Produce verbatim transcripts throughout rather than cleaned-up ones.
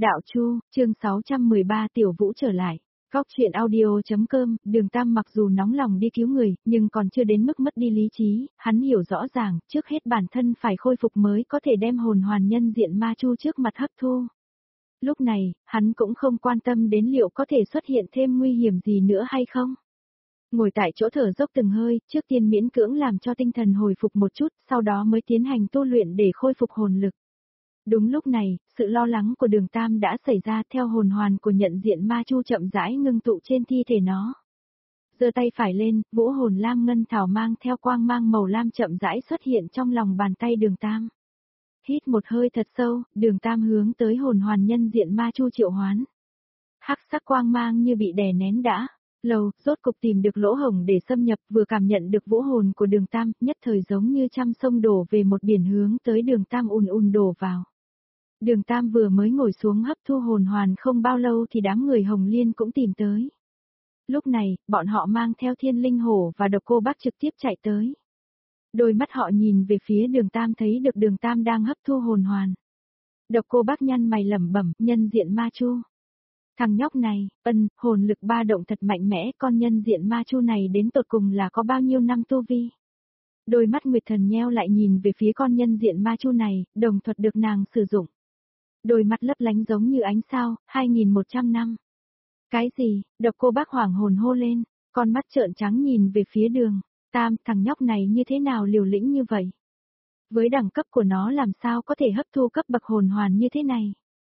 Đạo Chu, chương sáu trăm mười ba Tiểu Vũ trở lại. Góc truyện audio.com, Đường Tam mặc dù nóng lòng đi cứu người, nhưng còn chưa đến mức mất đi lý trí, hắn hiểu rõ ràng, trước hết bản thân phải khôi phục mới có thể đem hồn hoàn nhân diện ma chu trước mặt hấp thu. Lúc này, hắn cũng không quan tâm đến liệu có thể xuất hiện thêm nguy hiểm gì nữa hay không. Ngồi tại chỗ thở dốc từng hơi, trước tiên miễn cưỡng làm cho tinh thần hồi phục một chút, sau đó mới tiến hành tu luyện để khôi phục hồn lực. Đúng lúc này, sự lo lắng của Đường Tam đã xảy ra, theo hồn hoàn của nhận diện ma chu chậm rãi ngưng tụ trên thi thể nó. Giơ tay phải lên, vũ hồn lam ngân thảo mang theo quang mang màu lam chậm rãi xuất hiện trong lòng bàn tay Đường Tam. Hít một hơi thật sâu, Đường Tam hướng tới hồn hoàn nhân diện ma chu triệu hoán. Hắc sắc quang mang như bị đè nén đã lâu, rốt cục tìm được lỗ hổng để xâm nhập, vừa cảm nhận được vũ hồn của Đường Tam, nhất thời giống như trăm sông đổ về một biển hướng tới Đường Tam ùn ùn đổ vào. Đường Tam vừa mới ngồi xuống hấp thu hồn hoàn không bao lâu thì đám người Hồng Liên cũng tìm tới. Lúc này, bọn họ mang theo Thiên Linh Hổ và Độc Cô Bác trực tiếp chạy tới. Đôi mắt họ nhìn về phía Đường Tam thấy được Đường Tam đang hấp thu hồn hoàn. Độc Cô Bác nhăn mày lẩm bẩm, nhân diện ma chu. Thằng nhóc này, ân, hồn lực ba động thật mạnh mẽ, con nhân diện ma chu này đến tột cùng là có bao nhiêu năm tu vi. Đôi mắt Nguyệt Thần nheo lại nhìn về phía con nhân diện ma chu này, đồng thuật được nàng sử dụng. Đôi mắt lấp lánh giống như ánh sao, hai nghìn một trăm năm. Cái gì? Độc Cô Bác hoảng hồn hô lên, con mắt trợn trắng nhìn về phía Đường Tam, thằng nhóc này như thế nào liều lĩnh như vậy? Với đẳng cấp của nó làm sao có thể hấp thu cấp bậc hồn hoàn như thế này?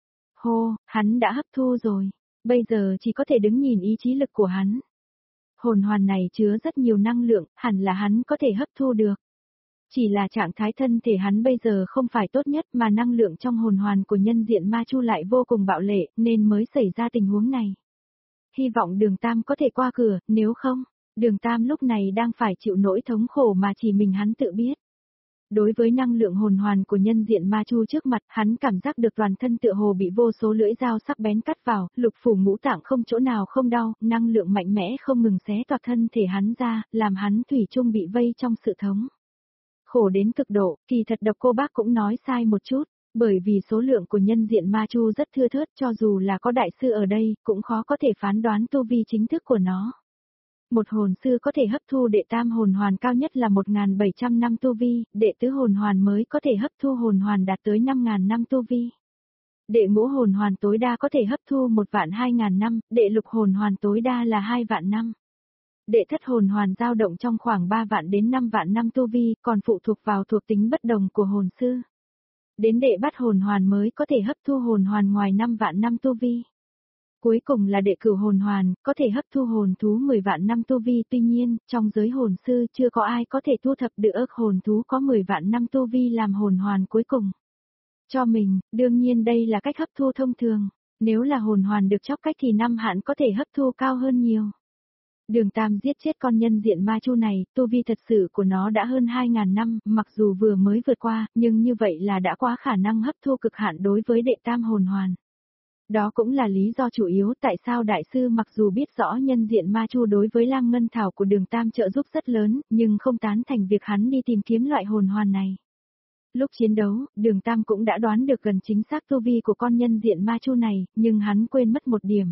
Hô, hắn đã hấp thu rồi, bây giờ chỉ có thể đứng nhìn ý chí lực của hắn. Hồn hoàn này chứa rất nhiều năng lượng, hẳn là hắn có thể hấp thu được. Chỉ là trạng thái thân thể hắn bây giờ không phải tốt nhất mà năng lượng trong hồn hoàn của nhân diện ma chu lại vô cùng bạo lệ nên mới xảy ra tình huống này. Hy vọng Đường Tam có thể qua cửa, nếu không, Đường Tam lúc này đang phải chịu nỗi thống khổ mà chỉ mình hắn tự biết. Đối với năng lượng hồn hoàn của nhân diện ma chu trước mặt, hắn cảm giác được toàn thân tựa hồ bị vô số lưỡi dao sắc bén cắt vào, lục phủ ngũ tạng không chỗ nào không đau, năng lượng mạnh mẽ không ngừng xé toạc thân thể hắn ra, làm hắn thủy chung bị vây trong sự thống khổ đến cực độ. Kỳ thật Độc Cô Bác cũng nói sai một chút, bởi vì số lượng của nhân diện ma chu rất thưa thớt, cho dù là có đại sư ở đây, cũng khó có thể phán đoán tu vi chính thức của nó. Một hồn sư có thể hấp thu đệ tam hồn hoàn cao nhất là một nghìn bảy trăm năm tu vi, đệ tứ hồn hoàn mới có thể hấp thu hồn hoàn đạt tới năm nghìn năm tu vi. Đệ ngũ hồn hoàn tối đa có thể hấp thu một vạn hai nghìn năm, đệ lục hồn hoàn tối đa là hai vạn năm. Đệ thất hồn hoàn dao động trong khoảng ba vạn đến năm vạn năm tu vi, còn phụ thuộc vào thuộc tính bất đồng của hồn sư. Đến đệ bát hồn hoàn mới có thể hấp thu hồn hoàn ngoài năm vạn năm tu vi. Cuối cùng là đệ cửu hồn hoàn, có thể hấp thu hồn thú mười vạn năm tu vi, tuy nhiên, trong giới hồn sư chưa có ai có thể thu thập được hồn thú có mười vạn năm tu vi làm hồn hoàn cuối cùng. Cho mình, đương nhiên đây là cách hấp thu thông thường, nếu là hồn hoàn được chóc cách thì năm hạn có thể hấp thu cao hơn nhiều. Đường Tam giết chết con nhân diện ma chu này, tu vi thật sự của nó đã hơn hai nghìn năm, mặc dù vừa mới vượt qua, nhưng như vậy là đã quá khả năng hấp thu cực hạn đối với đệ tam hồn hoàn. Đó cũng là lý do chủ yếu tại sao đại sư mặc dù biết rõ nhân diện ma chu đối với Lam Ngân Thảo của Đường Tam trợ giúp rất lớn, nhưng không tán thành việc hắn đi tìm kiếm loại hồn hoàn này. Lúc chiến đấu, Đường Tam cũng đã đoán được gần chính xác tu vi của con nhân diện ma chu này, nhưng hắn quên mất một điểm.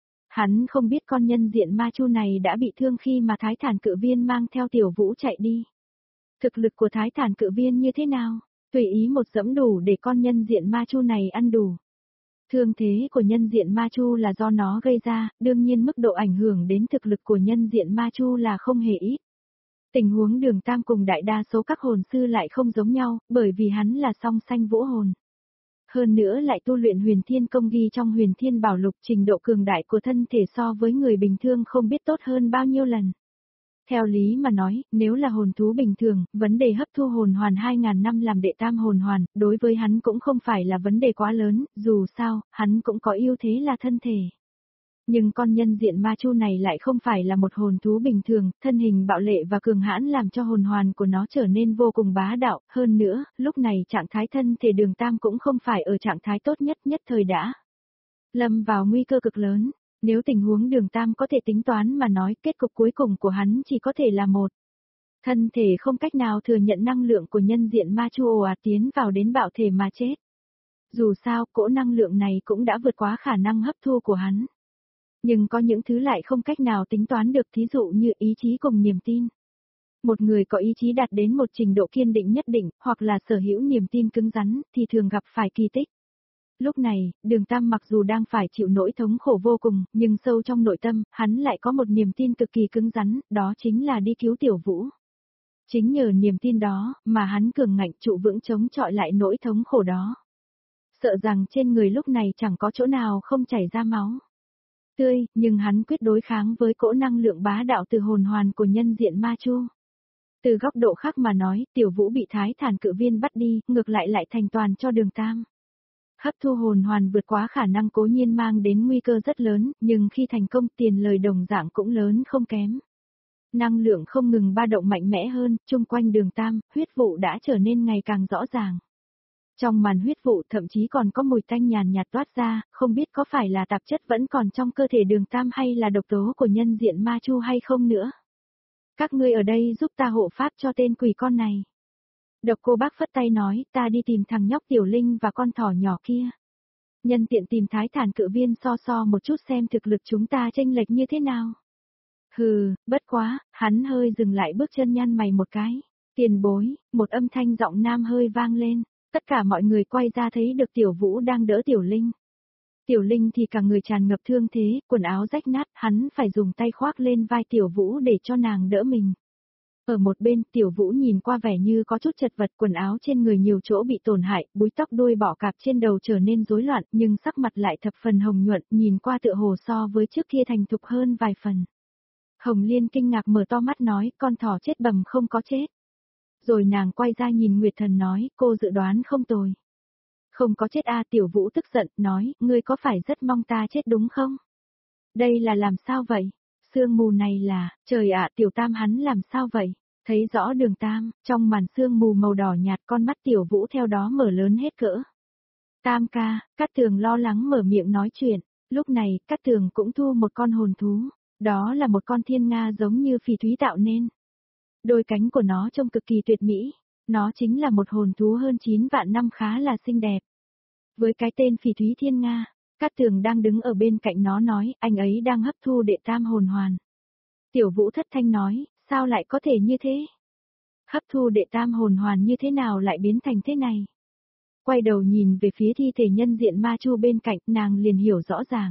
Hắn không biết con nhân diện ma chu này đã bị thương khi mà Thái Thản Cự Viên mang theo Tiểu Vũ chạy đi. Thực lực của Thái Thản Cự Viên như thế nào? Tùy ý một dẫm đủ để con nhân diện ma chu này ăn đủ. Thương thế của nhân diện ma chu là do nó gây ra, đương nhiên mức độ ảnh hưởng đến thực lực của nhân diện ma chu là không hề ít. Tình huống Đường Tam cùng đại đa số các hồn sư lại không giống nhau, bởi vì hắn là song sanh vũ hồn. Hơn nữa lại tu luyện huyền thiên công ghi trong huyền thiên bảo lục, trình độ cường đại của thân thể so với người bình thường không biết tốt hơn bao nhiêu lần. Theo lý mà nói, nếu là hồn thú bình thường, vấn đề hấp thu hồn hoàn hai nghìn năm làm đệ tam hồn hoàn, đối với hắn cũng không phải là vấn đề quá lớn, dù sao, hắn cũng có ưu thế là thân thể. Nhưng con nhân diện ma chu này lại không phải là một hồn thú bình thường, thân hình bạo lệ và cường hãn làm cho hồn hoàn của nó trở nên vô cùng bá đạo, hơn nữa, lúc này trạng thái thân thể Đường Tam cũng không phải ở trạng thái tốt nhất nhất thời đã lâm vào nguy cơ cực lớn. Nếu tình huống Đường Tam có thể tính toán mà nói, kết cục cuối cùng của hắn chỉ có thể là một. Thân thể không cách nào thừa nhận năng lượng của nhân diện ma chu ồ ạt tiến vào đến bạo thể mà chết. Dù sao, cỗ năng lượng này cũng đã vượt quá khả năng hấp thu của hắn. Nhưng có những thứ lại không cách nào tính toán được, thí dụ như ý chí cùng niềm tin. Một người có ý chí đạt đến một trình độ kiên định nhất định, hoặc là sở hữu niềm tin cứng rắn, thì thường gặp phải kỳ tích. Lúc này, Đường Tam mặc dù đang phải chịu nỗi thống khổ vô cùng, nhưng sâu trong nội tâm, hắn lại có một niềm tin cực kỳ cứng rắn, đó chính là đi cứu Tiểu Vũ. Chính nhờ niềm tin đó, mà hắn cường ngạnh trụ vững chống chọi lại nỗi thống khổ đó. Sợ rằng trên người lúc này chẳng có chỗ nào không chảy ra máu tươi, nhưng hắn quyết đối kháng với cỗ năng lượng bá đạo từ hồn hoàn của nhân diện ma chu. Từ góc độ khác mà nói, Tiểu Vũ bị Thái Thản Cự Viên bắt đi, ngược lại lại thành toàn cho Đường Tam. Hấp thu hồn hoàn vượt quá khả năng cố nhiên mang đến nguy cơ rất lớn, nhưng khi thành công tiền lời đồng dạng cũng lớn không kém. Năng lượng không ngừng ba động mạnh mẽ hơn, chung quanh Đường Tam, huyết vụ đã trở nên ngày càng rõ ràng. Trong màn huyết vụ thậm chí còn có mùi tanh nhàn nhạt toát ra, không biết có phải là tạp chất vẫn còn trong cơ thể Đường Tam hay là độc tố của nhân diện ma chu hay không nữa. Các ngươi ở đây giúp ta hộ pháp cho tên quỷ con này. Độc Cô Bác phất tay nói, ta đi tìm thằng nhóc Tiểu Linh và con thỏ nhỏ kia. Nhân tiện tìm Thái Thản Cự Viên so so một chút xem thực lực chúng ta chênh lệch như thế nào. Hừ, bất quá, hắn hơi dừng lại bước chân nhăn mày một cái. Tiền bối, một âm thanh giọng nam hơi vang lên. Tất cả mọi người quay ra thấy được Tiểu Vũ đang đỡ Tiểu Linh. Tiểu Linh thì cả người tràn ngập thương thế, quần áo rách nát, hắn phải dùng tay khoác lên vai Tiểu Vũ để cho nàng đỡ mình. Ở một bên, Tiểu Vũ nhìn qua vẻ như có chút chật vật, quần áo trên người nhiều chỗ bị tổn hại, búi tóc đuôi bọ cạp trên đầu trở nên rối loạn, nhưng sắc mặt lại thập phần hồng nhuận, nhìn qua tựa hồ so với trước kia thành thục hơn vài phần. Hồng Liên kinh ngạc mở to mắt nói, con thỏ chết bầm không có chết. Rồi nàng quay ra nhìn Nguyệt Thần nói, cô dự đoán không tồi. Không có chết a. Tiểu Vũ tức giận, nói, ngươi có phải rất mong ta chết đúng không? Đây là làm sao vậy? Sương mù này là, trời ạ, Tiểu Tam hắn làm sao vậy? Thấy rõ Đường Tam, trong màn sương mù màu đỏ nhạt con mắt Tiểu Vũ theo đó mở lớn hết cỡ. Tam ca, Cát Tường lo lắng mở miệng nói chuyện, lúc này, Cát Tường cũng thu một con hồn thú, đó là một con thiên nga giống như phỉ thúy tạo nên. Đôi cánh của nó trông cực kỳ tuyệt mỹ, nó chính là một hồn thú hơn chín vạn năm khá là xinh đẹp. Với cái tên phỉ thúy thiên nga, Cát Tường đang đứng ở bên cạnh nó nói, anh ấy đang hấp thu đệ tam hồn hoàn. Tiểu Vũ thất thanh nói, sao lại có thể như thế? Hấp thu đệ tam hồn hoàn như thế nào lại biến thành thế này? Quay đầu nhìn về phía thi thể nhân diện ma chu bên cạnh, nàng liền hiểu rõ ràng.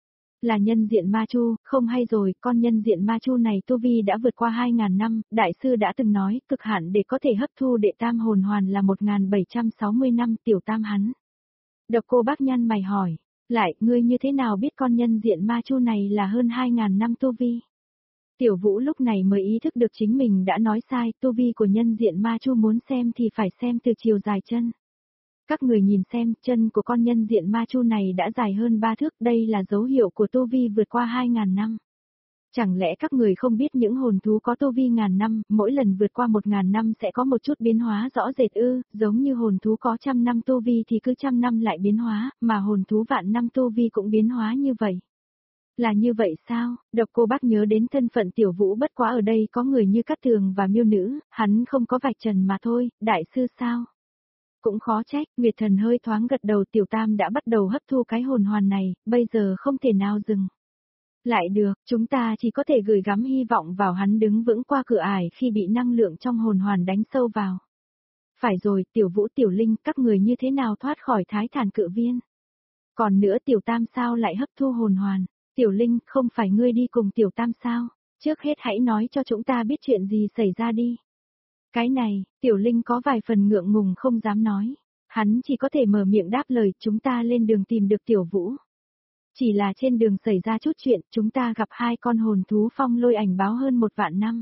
Là nhân diện ma chu, không hay rồi, con nhân diện ma chu này tu vi đã vượt qua hai ngàn năm, đại sư đã từng nói, cực hạn để có thể hấp thu đệ tam hồn hoàn là một nghìn bảy trăm sáu mươi năm. Tiểu Tam hắn. Độc Cô Bác nhăn mày hỏi, lại, ngươi như thế nào biết con nhân diện ma chu này là hơn hai ngàn năm tu vi? Tiểu Vũ lúc này mới ý thức được chính mình đã nói sai, tu vi của nhân diện ma chu muốn xem thì phải xem từ chiều dài chân. Các người nhìn xem, chân của con nhân diện ma chu này đã dài hơn ba thước, đây là dấu hiệu của tu vi vượt qua hai ngàn năm. Chẳng lẽ các người không biết những hồn thú có tu vi ngàn năm, mỗi lần vượt qua một ngàn năm sẽ có một chút biến hóa rõ rệt ư, giống như hồn thú có trăm năm tu vi thì cứ trăm năm lại biến hóa, mà hồn thú vạn năm tu vi cũng biến hóa như vậy. Là như vậy sao? Độc Cô Bác nhớ đến thân phận Tiểu Vũ, bất quá ở đây có người như Cát Tường và Miêu Nữ, hắn không có vạch trần mà thôi, đại sư sao? Cũng khó trách, Nguyệt Thần hơi thoáng gật đầu. Tiểu Tam đã bắt đầu hấp thu cái hồn hoàn này, bây giờ không thể nào dừng. Lại được, chúng ta chỉ có thể gửi gắm hy vọng vào hắn đứng vững qua cửa ải khi bị năng lượng trong hồn hoàn đánh sâu vào. Phải rồi, Tiểu Vũ Tiểu Linh, các người như thế nào thoát khỏi Thái Thản Cự Viên? Còn nữa Tiểu Tam sao lại hấp thu hồn hoàn? Tiểu Linh, không phải ngươi đi cùng Tiểu Tam sao? Trước hết hãy nói cho chúng ta biết chuyện gì xảy ra đi. Cái này, Tiểu Linh có vài phần ngượng ngùng không dám nói. Hắn chỉ có thể mở miệng đáp lời, chúng ta lên đường tìm được Tiểu Vũ. Chỉ là trên đường xảy ra chút chuyện, chúng ta gặp hai con hồn thú phong lôi ảnh báo hơn một vạn năm.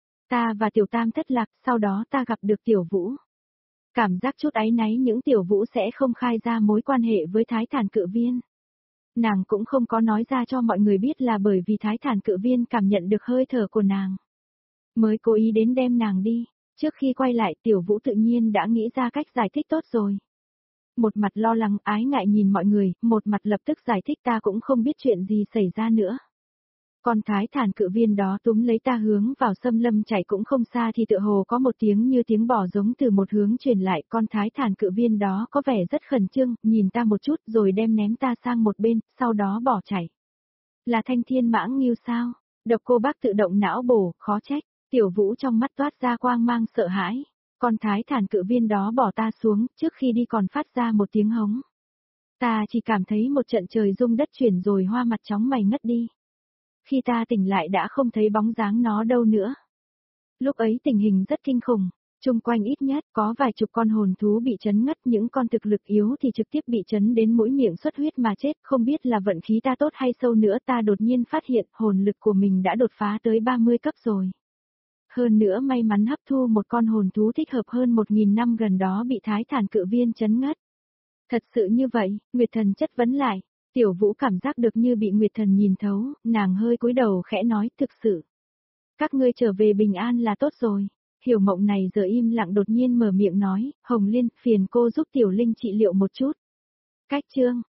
Ta và Tiểu Tam thất lạc, sau đó ta gặp được Tiểu Vũ. Cảm giác chút áy náy những Tiểu Vũ sẽ không khai ra mối quan hệ với Thái Thản Cự Viên. Nàng cũng không có nói ra cho mọi người biết là bởi vì Thái Thản Cự Viên cảm nhận được hơi thở của nàng, mới cố ý đến đem nàng đi. Trước khi quay lại, Tiểu Vũ tự nhiên đã nghĩ ra cách giải thích tốt rồi. Một mặt lo lắng ái ngại nhìn mọi người, một mặt lập tức giải thích ta cũng không biết chuyện gì xảy ra nữa. Con thái thản cự viên đó túm lấy ta hướng vào xâm lâm chạy cũng không xa thì tựa hồ có một tiếng như tiếng bò giống từ một hướng truyền lại. Con thái thản cự viên đó có vẻ rất khẩn trương, nhìn ta một chút rồi đem ném ta sang một bên, sau đó bỏ chạy. Là thanh thiên mãng ngưu sao? Độc Cô Bác tự động não bổ, khó trách. Tiểu Vũ trong mắt toát ra quang mang sợ hãi. Con thái thản cự viên đó bỏ ta xuống, trước khi đi còn phát ra một tiếng hống. Ta chỉ cảm thấy một trận trời rung đất chuyển rồi hoa mặt chóng mày ngất đi. Khi ta tỉnh lại đã không thấy bóng dáng nó đâu nữa. Lúc ấy tình hình rất kinh khủng, chung quanh ít nhất có vài chục con hồn thú bị chấn ngất, những con thực lực yếu thì trực tiếp bị chấn đến mũi miệng xuất huyết mà chết, không biết là vận khí ta tốt hay sâu nữa. Ta đột nhiên phát hiện hồn lực của mình đã đột phá tới ba mươi cấp rồi. Hơn nữa may mắn hấp thu một con hồn thú thích hợp hơn một nghìn năm gần đó bị thái thản cự viên chấn ngất. Thật sự như vậy, Nguyệt Thần chất vấn lại. Tiểu Vũ cảm giác được như bị Nguyệt Thần nhìn thấu, nàng hơi cúi đầu khẽ nói, thực sự. Các ngươi trở về bình an là tốt rồi. Hiểu Mộng này giờ im lặng đột nhiên mở miệng nói, Hồng Liên, phiền cô giúp Tiểu Linh trị liệu một chút. Cách chương,